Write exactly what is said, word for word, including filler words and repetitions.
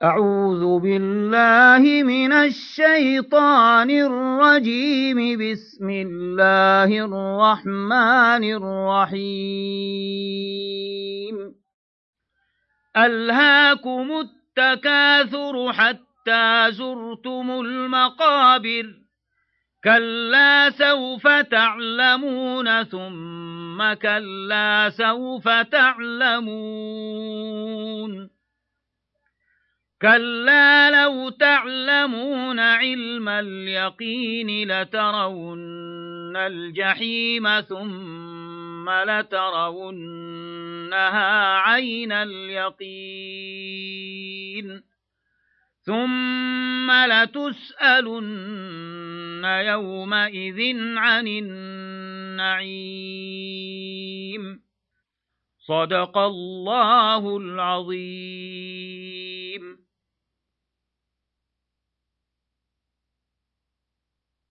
أعوذ بالله من الشيطان الرجيم. بسم الله الرحمن الرحيم. ألهاكم التكاثر حتى زرتم المقابر، كلا سوف تعلمون ثم كلا سوف تعلمون، كلا لو تعلمون علم اليقين لترون الجحيم ثم لترونها عين اليقين ثم لتسألن يومئذ عن النعيم. صدق الله العظيم.